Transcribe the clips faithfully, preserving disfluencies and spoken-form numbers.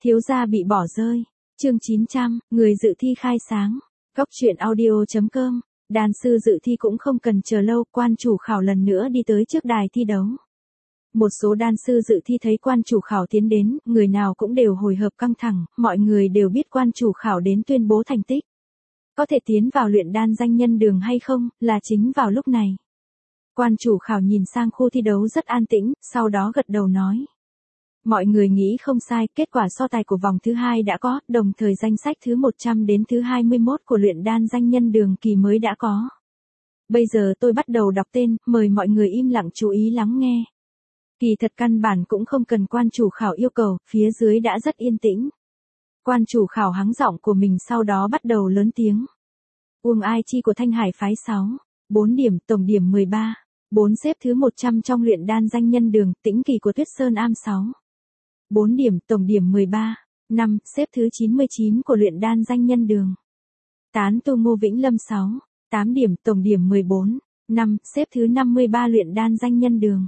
Thiếu gia bị bỏ rơi. Chương chín trăm, người dự thi khai sáng. Góc truyện audio chấm com. Đan sư dự thi cũng không cần chờ lâu, quan chủ khảo lần nữa đi tới trước đài thi đấu. Một số đan sư dự thi thấy quan chủ khảo tiến đến, người nào cũng đều hồi hộp căng thẳng, mọi người đều biết quan chủ khảo đến tuyên bố thành tích. Có thể tiến vào luyện đan danh nhân đường hay không, là chính vào lúc này. Quan chủ khảo nhìn sang khu thi đấu rất an tĩnh, sau đó gật đầu nói. Mọi người nghĩ không sai, kết quả so tài của vòng thứ hai đã có, đồng thời danh sách thứ một trăm đến thứ hai mươi mốt của luyện đan danh nhân đường kỳ mới đã có. Bây giờ tôi bắt đầu đọc tên, mời mọi người im lặng chú ý lắng nghe. Kỳ thật căn bản cũng không cần quan chủ khảo yêu cầu, phía dưới đã rất yên tĩnh. Quan chủ khảo hắng giọng của mình sau đó bắt đầu lớn tiếng. Uông Ai Chi của Thanh Hải phái sáu, bốn điểm, tổng điểm mười ba, bốn xếp thứ một trăm trong luyện đan danh nhân đường, Tĩnh Kỳ của Tuyết Sơn Am sáu, bốn điểm, tổng điểm mười ba, năm, xếp thứ chín mươi chín của luyện đan danh nhân đường. Tán Tu Ngô Vĩnh Lâm sáu, tám điểm, tổng điểm mười bốn, năm, xếp thứ năm mươi ba luyện đan danh nhân đường.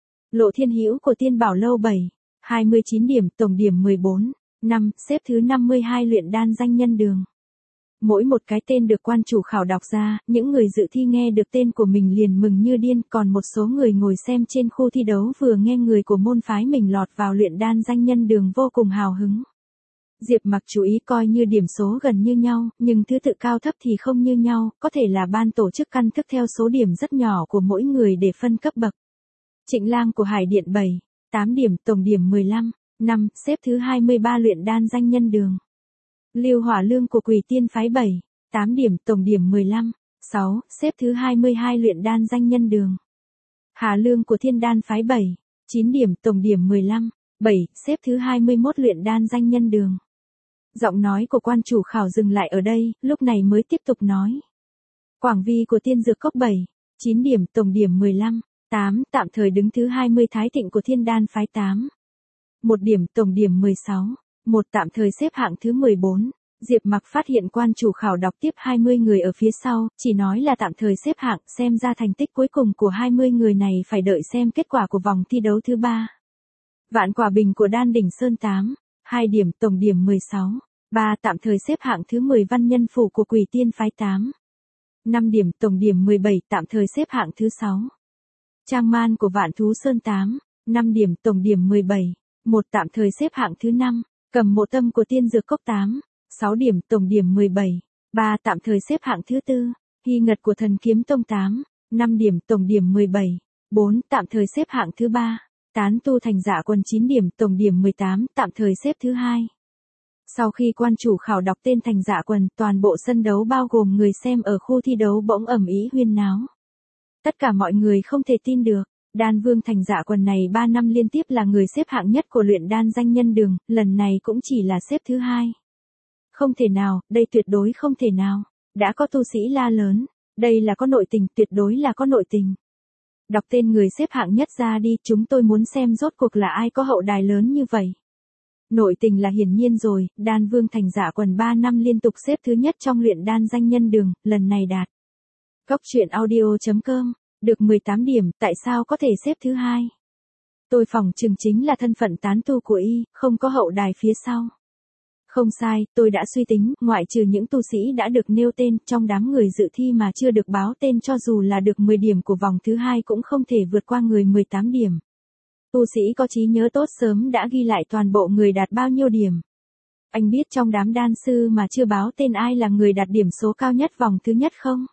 Lộ Thiên Hữu của Tiên Bảo Lâu bảy, hai mươi chín điểm, tổng điểm mười bốn, năm, xếp thứ năm mươi hai luyện đan danh nhân đường. Mỗi một cái tên được quan chủ khảo đọc ra, những người dự thi nghe được tên của mình liền mừng như điên, còn một số người ngồi xem trên khu thi đấu vừa nghe người của môn phái mình lọt vào luyện đan danh nhân đường vô cùng hào hứng. Diệp Mặc chú ý coi như điểm số gần như nhau, nhưng thứ tự cao thấp thì không như nhau, có thể là ban tổ chức căn thức theo số điểm rất nhỏ của mỗi người để phân cấp bậc. Trịnh Lang của Hải Điện bảy, tám điểm, tổng điểm mười lăm, năm, xếp thứ hai mươi ba luyện đan danh nhân đường. Lưu Hỏa Lương của Quỷ Tiên phái bảy, tám điểm, tổng điểm mười lăm, sáu, xếp thứ hai mươi hai luyện đan danh nhân đường. Hà Lương của Thiên Đan phái bảy, chín điểm, tổng điểm mười lăm, bảy, xếp thứ hai mươi mốt luyện đan danh nhân đường. Giọng nói của quan chủ khảo dừng lại ở đây, lúc này mới tiếp tục nói. Quảng Vi của Tiên Dược Cốc bảy, chín điểm, tổng điểm mười lăm, tám, tạm thời đứng thứ hai mươi Thái Thịnh của Thiên Đan phái tám, một điểm, tổng điểm mười sáu, một, tạm thời xếp hạng thứ mười bốn. Diệp Mặc phát hiện quan chủ khảo đọc tiếp hai mươi người ở phía sau, chỉ nói là tạm thời xếp hạng, xem ra thành tích cuối cùng của hai mươi người này phải đợi xem kết quả của vòng thi đấu thứ ba. Vạn Quả Bình của Đan Đỉnh Sơn tám, hai điểm, tổng điểm mười sáu, ba, tạm thời xếp hạng thứ mười Văn Nhân Phủ của Quỷ Tiên phái tám, năm điểm, tổng điểm mười bảy, tạm thời xếp hạng thứ sáu. Trang Man của Vạn Thú Sơn tám, năm điểm, tổng điểm mười bảy, một, tạm thời xếp hạng thứ năm. Cầm Mộ Tâm của Tiên Dược Cốc tám, sáu điểm, tổng điểm mười bảy, ba, tạm thời xếp hạng thứ tư. Hy Ngật của Thần Kiếm Tông tám, năm điểm, tổng điểm mười bảy, bốn, tạm thời xếp hạng thứ ba. Tán Tu Thành Dạ Quần chín điểm, tổng điểm mười tám, tạm thời xếp thứ hai. Sau khi quan chủ khảo đọc tên Thành Dạ Quần, toàn bộ sân đấu bao gồm người xem ở khu thi đấu bỗng ầm ĩ huyên náo. Tất cả mọi người không thể tin được. Đan Vương Thành Dạ Quần này ba năm liên tiếp là người xếp hạng nhất của luyện đan danh nhân đường, lần này cũng chỉ là xếp thứ hai. Không thể nào, đây tuyệt đối không thể nào. Đã có tu sĩ la lớn, đây là có nội tình, tuyệt đối là có nội tình. Đọc tên người xếp hạng nhất ra đi, chúng tôi muốn xem rốt cuộc là ai có hậu đài lớn như vậy. Nội tình là hiển nhiên rồi, Đan Vương Thành Dạ Quần ba năm liên tục xếp thứ nhất trong luyện đan danh nhân đường, lần này đạt. Góc truyện audio chấm com. Được mười tám điểm, tại sao có thể xếp thứ hai? Tôi phỏng chừng chính là thân phận tán tu của y, không có hậu đài phía sau. Không sai, tôi đã suy tính, ngoại trừ những tu sĩ đã được nêu tên, trong đám người dự thi mà chưa được báo tên cho dù là được mười điểm của vòng thứ hai cũng không thể vượt qua người mười tám điểm. Tu sĩ có trí nhớ tốt sớm đã ghi lại toàn bộ người đạt bao nhiêu điểm. Anh biết trong đám đan sư mà chưa báo tên ai là người đạt điểm số cao nhất vòng thứ nhất không?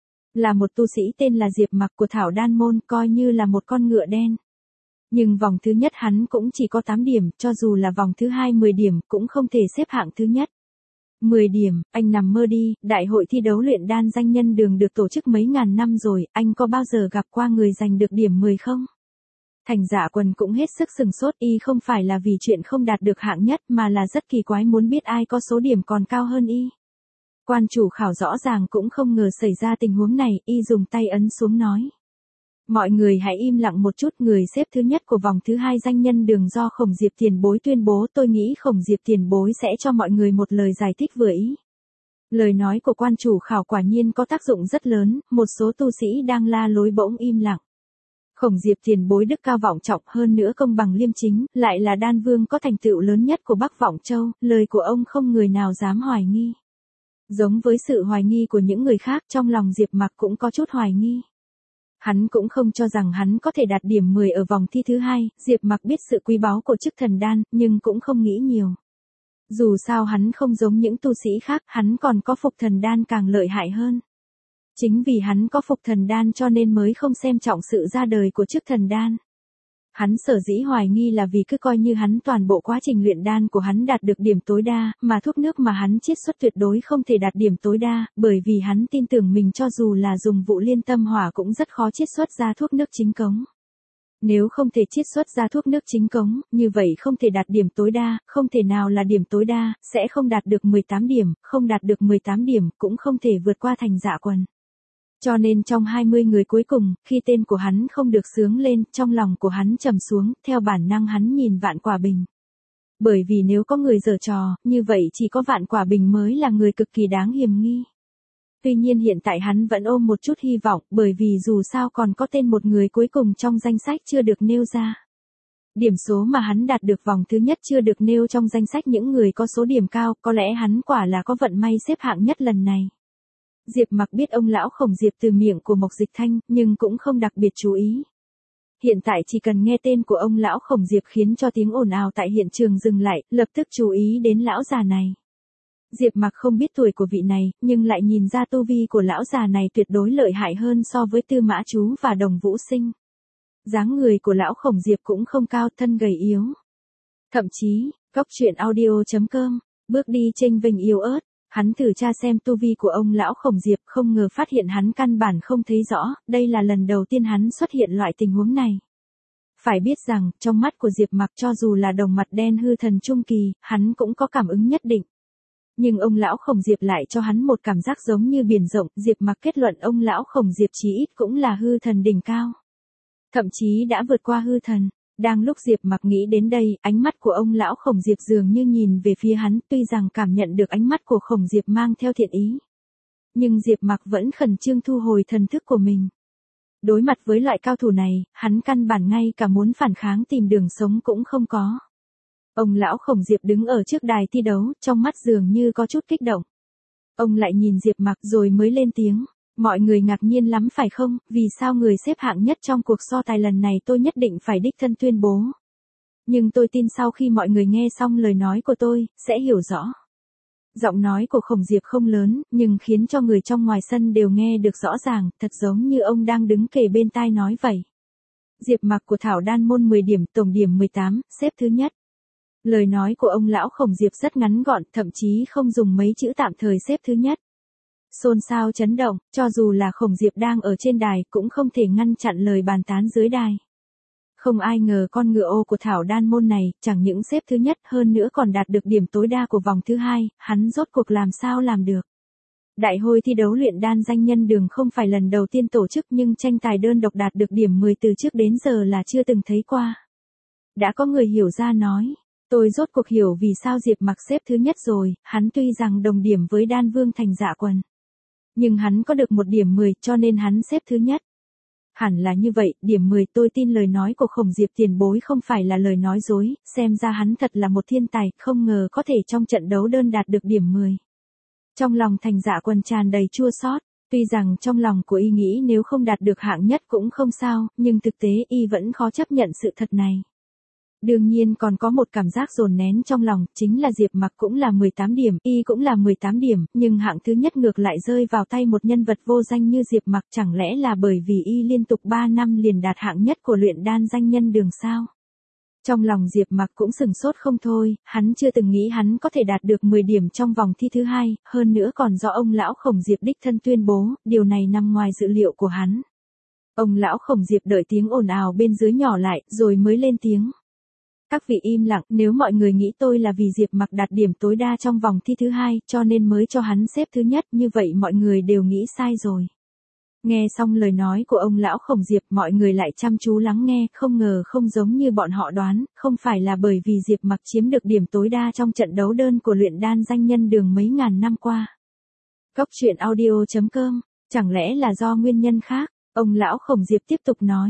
Là một tu sĩ tên là Diệp Mặc của Thảo Đan Môn, coi như là một con ngựa đen. Nhưng vòng thứ nhất hắn cũng chỉ có tám điểm, cho dù là vòng thứ hai mười điểm, cũng không thể xếp hạng thứ nhất. mười điểm, anh nằm mơ đi, đại hội thi đấu luyện đan danh nhân đường được tổ chức mấy ngàn năm rồi, anh có bao giờ gặp qua người giành được điểm mười không? Thành Dạ Quần cũng hết sức sừng sốt, y không phải là vì chuyện không đạt được hạng nhất mà là rất kỳ quái muốn biết ai có số điểm còn cao hơn y. Quan chủ khảo rõ ràng cũng không ngờ xảy ra tình huống này, y dùng tay ấn xuống nói. Mọi người hãy im lặng một chút, người xếp thứ nhất của vòng thứ hai danh nhân đường do Khổng Diệp Tiền Bối tuyên bố, tôi nghĩ Khổng Diệp Tiền Bối sẽ cho mọi người một lời giải thích vừa ý. Lời nói của quan chủ khảo quả nhiên có tác dụng rất lớn, một số tu sĩ đang la lối bỗng im lặng. Khổng Diệp tiền bối đức cao vọng trọng, hơn nữa công bằng liêm chính, lại là đan vương có thành tựu lớn nhất của Bắc Vọng Châu, lời của ông không người nào dám hoài nghi. Giống với sự hoài nghi của những người khác, trong lòng Diệp Mặc cũng có chút hoài nghi. Hắn cũng không cho rằng hắn có thể đạt điểm mười ở vòng thi thứ hai, Diệp Mặc biết sự quý báu của chức thần đan, nhưng cũng không nghĩ nhiều. Dù sao hắn không giống những tu sĩ khác, hắn còn có phục thần đan càng lợi hại hơn. Chính vì hắn có phục thần đan cho nên mới không xem trọng sự ra đời của chức thần đan. Hắn sở dĩ hoài nghi là vì cứ coi như hắn toàn bộ quá trình luyện đan của hắn đạt được điểm tối đa, mà thuốc nước mà hắn chiết xuất tuyệt đối không thể đạt điểm tối đa, bởi vì hắn tin tưởng mình cho dù là dùng vụ liên tâm hỏa cũng rất khó chiết xuất ra thuốc nước chính cống. Nếu không thể chiết xuất ra thuốc nước chính cống, như vậy không thể đạt điểm tối đa, không thể nào là điểm tối đa, sẽ không đạt được mười tám điểm, không đạt được mười tám điểm, cũng không thể vượt qua Thành Dạ Quần. Cho nên trong hai mươi người cuối cùng, khi tên của hắn không được xướng lên, trong lòng của hắn trầm xuống, theo bản năng hắn nhìn Vạn Quả Bình. Bởi vì nếu có người giở trò, như vậy chỉ có Vạn Quả Bình mới là người cực kỳ đáng hiềm nghi. Tuy nhiên hiện tại hắn vẫn ôm một chút hy vọng, bởi vì dù sao còn có tên một người cuối cùng trong danh sách chưa được nêu ra. Điểm số mà hắn đạt được vòng thứ nhất chưa được nêu trong danh sách những người có số điểm cao, có lẽ hắn quả là có vận may xếp hạng nhất lần này. Diệp Mặc biết ông lão Khổng Diệp từ miệng của Mộc Dịch Thanh, nhưng cũng không đặc biệt chú ý. Hiện tại chỉ cần nghe tên của ông lão Khổng Diệp khiến cho tiếng ồn ào tại hiện trường dừng lại, lập tức chú ý đến lão già này. Diệp Mặc không biết tuổi của vị này, nhưng lại nhìn ra tu vi của lão già này tuyệt đối lợi hại hơn so với Tư Mã Chú và Đồng Vũ Sinh. Dáng người của lão Khổng Diệp cũng không cao, thân gầy yếu. Thậm chí, góc truyện audio chấm com, bước đi chênh vênh yếu ớt. Hắn thử tra xem tu vi của ông lão Khổng Diệp, không ngờ phát hiện hắn căn bản không thấy rõ, đây là lần đầu tiên hắn xuất hiện loại tình huống này. Phải biết rằng, trong mắt của Diệp Mặc cho dù là đồng mặt đen hư thần trung kỳ, hắn cũng có cảm ứng nhất định. Nhưng ông lão Khổng Diệp lại cho hắn một cảm giác giống như biển rộng, Diệp Mặc kết luận ông lão Khổng Diệp chí ít cũng là hư thần đỉnh cao. Thậm chí đã vượt qua hư thần. Đang lúc Diệp Mặc nghĩ đến đây, ánh mắt của ông lão Khổng Diệp dường như nhìn về phía hắn, tuy rằng cảm nhận được ánh mắt của Khổng Diệp mang theo thiện ý. Nhưng Diệp Mặc vẫn khẩn trương thu hồi thần thức của mình. Đối mặt với loại cao thủ này, hắn căn bản ngay cả muốn phản kháng tìm đường sống cũng không có. Ông lão Khổng Diệp đứng ở trước đài thi đấu, trong mắt dường như có chút kích động. Ông lại nhìn Diệp Mặc rồi mới lên tiếng. Mọi người ngạc nhiên lắm phải không, vì sao người xếp hạng nhất trong cuộc so tài lần này tôi nhất định phải đích thân tuyên bố. Nhưng tôi tin sau khi mọi người nghe xong lời nói của tôi, sẽ hiểu rõ. Giọng nói của Khổng Diệp không lớn, nhưng khiến cho người trong ngoài sân đều nghe được rõ ràng, thật giống như ông đang đứng kề bên tai nói vậy. Diệp Mặc của Thảo Đan môn mười điểm, tổng điểm mười tám, xếp thứ nhất. Lời nói của ông lão Khổng Diệp rất ngắn gọn, thậm chí không dùng mấy chữ tạm thời xếp thứ nhất. Xôn xao chấn động, cho dù là Khổng Diệp đang ở trên đài cũng không thể ngăn chặn lời bàn tán dưới đài. Không ai ngờ con ngựa ô của Thảo Đan môn này, chẳng những xếp thứ nhất hơn nữa còn đạt được điểm tối đa của vòng thứ hai, hắn rốt cuộc làm sao làm được. Đại hội thi đấu luyện đan danh nhân đường không phải lần đầu tiên tổ chức nhưng tranh tài đơn độc đạt được điểm mười từ trước đến giờ là chưa từng thấy qua. Đã có người hiểu ra nói. Tôi rốt cuộc hiểu vì sao Diệp Mặc xếp thứ nhất rồi, hắn tuy rằng đồng điểm với Đan Vương Thành Dạ Quần. Nhưng hắn có được một điểm mười cho nên hắn xếp thứ nhất. Hẳn là như vậy, điểm mười tôi tin lời nói của Khổng Diệp tiền bối không phải là lời nói dối, xem ra hắn thật là một thiên tài, không ngờ có thể trong trận đấu đơn đạt được điểm mười. Trong lòng Thành Dạ Quần tràn đầy chua xót, tuy rằng trong lòng của y nghĩ nếu không đạt được hạng nhất cũng không sao, nhưng thực tế y vẫn khó chấp nhận sự thật này. Đương nhiên còn có một cảm giác dồn nén trong lòng, chính là Diệp Mặc cũng là mười tám điểm, y cũng là mười tám điểm, nhưng hạng thứ nhất ngược lại rơi vào tay một nhân vật vô danh như Diệp Mặc, chẳng lẽ là bởi vì y liên tục ba năm liền đạt hạng nhất của luyện đan danh nhân đường sao? Trong lòng Diệp Mặc cũng sừng sốt không thôi, hắn chưa từng nghĩ hắn có thể đạt được mười điểm trong vòng thi thứ hai, hơn nữa còn do ông lão Khổng Diệp đích thân tuyên bố, điều này nằm ngoài dự liệu của hắn. Ông lão Khổng Diệp đợi tiếng ồn ào bên dưới nhỏ lại, rồi mới lên tiếng. Các vị im lặng, nếu mọi người nghĩ tôi là vì Diệp Mặc đạt điểm tối đa trong vòng thi thứ hai, cho nên mới cho hắn xếp thứ nhất, như vậy mọi người đều nghĩ sai rồi. Nghe xong lời nói của ông lão Khổng Diệp, mọi người lại chăm chú lắng nghe, không ngờ không giống như bọn họ đoán, không phải là bởi vì Diệp Mặc chiếm được điểm tối đa trong trận đấu đơn của luyện đan danh nhân đường mấy ngàn năm qua. Góc truyện audio chấm com, chẳng lẽ là do nguyên nhân khác? Ông lão Khổng Diệp tiếp tục nói.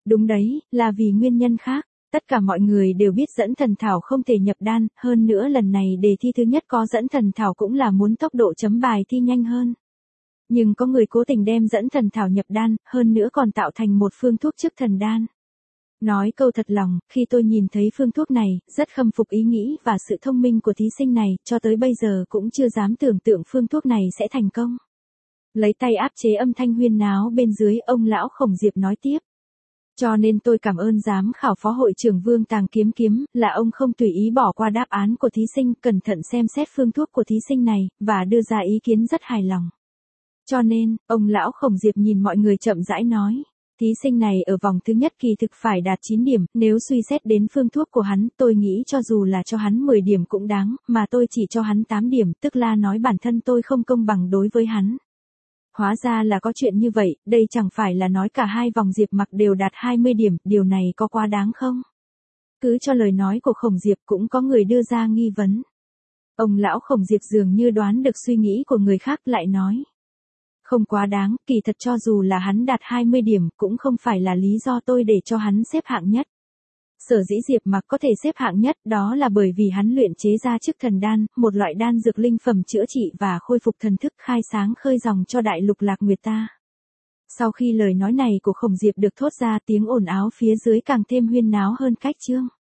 Đúng đấy, là vì nguyên nhân khác. Tất cả mọi người đều biết dẫn thần thảo không thể nhập đan, hơn nữa lần này đề thi thứ nhất có dẫn thần thảo cũng là muốn tốc độ chấm bài thi nhanh hơn. Nhưng có người cố tình đem dẫn thần thảo nhập đan, hơn nữa còn tạo thành một phương thuốc trước thần đan. Nói câu thật lòng, khi tôi nhìn thấy phương thuốc này, rất khâm phục ý nghĩ và sự thông minh của thí sinh này, cho tới bây giờ cũng chưa dám tưởng tượng phương thuốc này sẽ thành công. Lấy tay áp chế âm thanh huyên náo bên dưới, ông lão Khổng Diệp nói tiếp. Cho nên tôi cảm ơn giám khảo phó hội trưởng Vương Tàng Kiếm Kiếm, là ông không tùy ý bỏ qua đáp án của thí sinh, cẩn thận xem xét phương thuốc của thí sinh này, và đưa ra ý kiến rất hài lòng. Cho nên, ông lão Khổng Diệp nhìn mọi người chậm rãi nói. Thí sinh này ở vòng thứ nhất kỳ thực phải đạt chín điểm, nếu suy xét đến phương thuốc của hắn, tôi nghĩ cho dù là cho hắn mười điểm cũng đáng, mà tôi chỉ cho hắn tám điểm, tức là nói bản thân tôi không công bằng đối với hắn. Hóa ra là có chuyện như vậy, đây chẳng phải là nói cả hai vòng Diệp Mặc đều đạt hai mươi điểm, điều này có quá đáng không? Cứ cho lời nói của Khổng Diệp cũng có người đưa ra nghi vấn. Ông lão Khổng Diệp dường như đoán được suy nghĩ của người khác lại nói. Không quá đáng, kỳ thật cho dù là hắn đạt hai mươi điểm cũng không phải là lý do tôi để cho hắn xếp hạng nhất. Sở dĩ Diệp Mặc có thể xếp hạng nhất đó là bởi vì hắn luyện chế ra chức thần đan, một loại đan dược linh phẩm chữa trị và khôi phục thần thức khai sáng khơi dòng cho đại lục Lạc Nguyệt ta. Sau khi lời nói này của Khổng Diệp được thốt ra, tiếng ồn ào phía dưới càng thêm huyên náo hơn cách chương.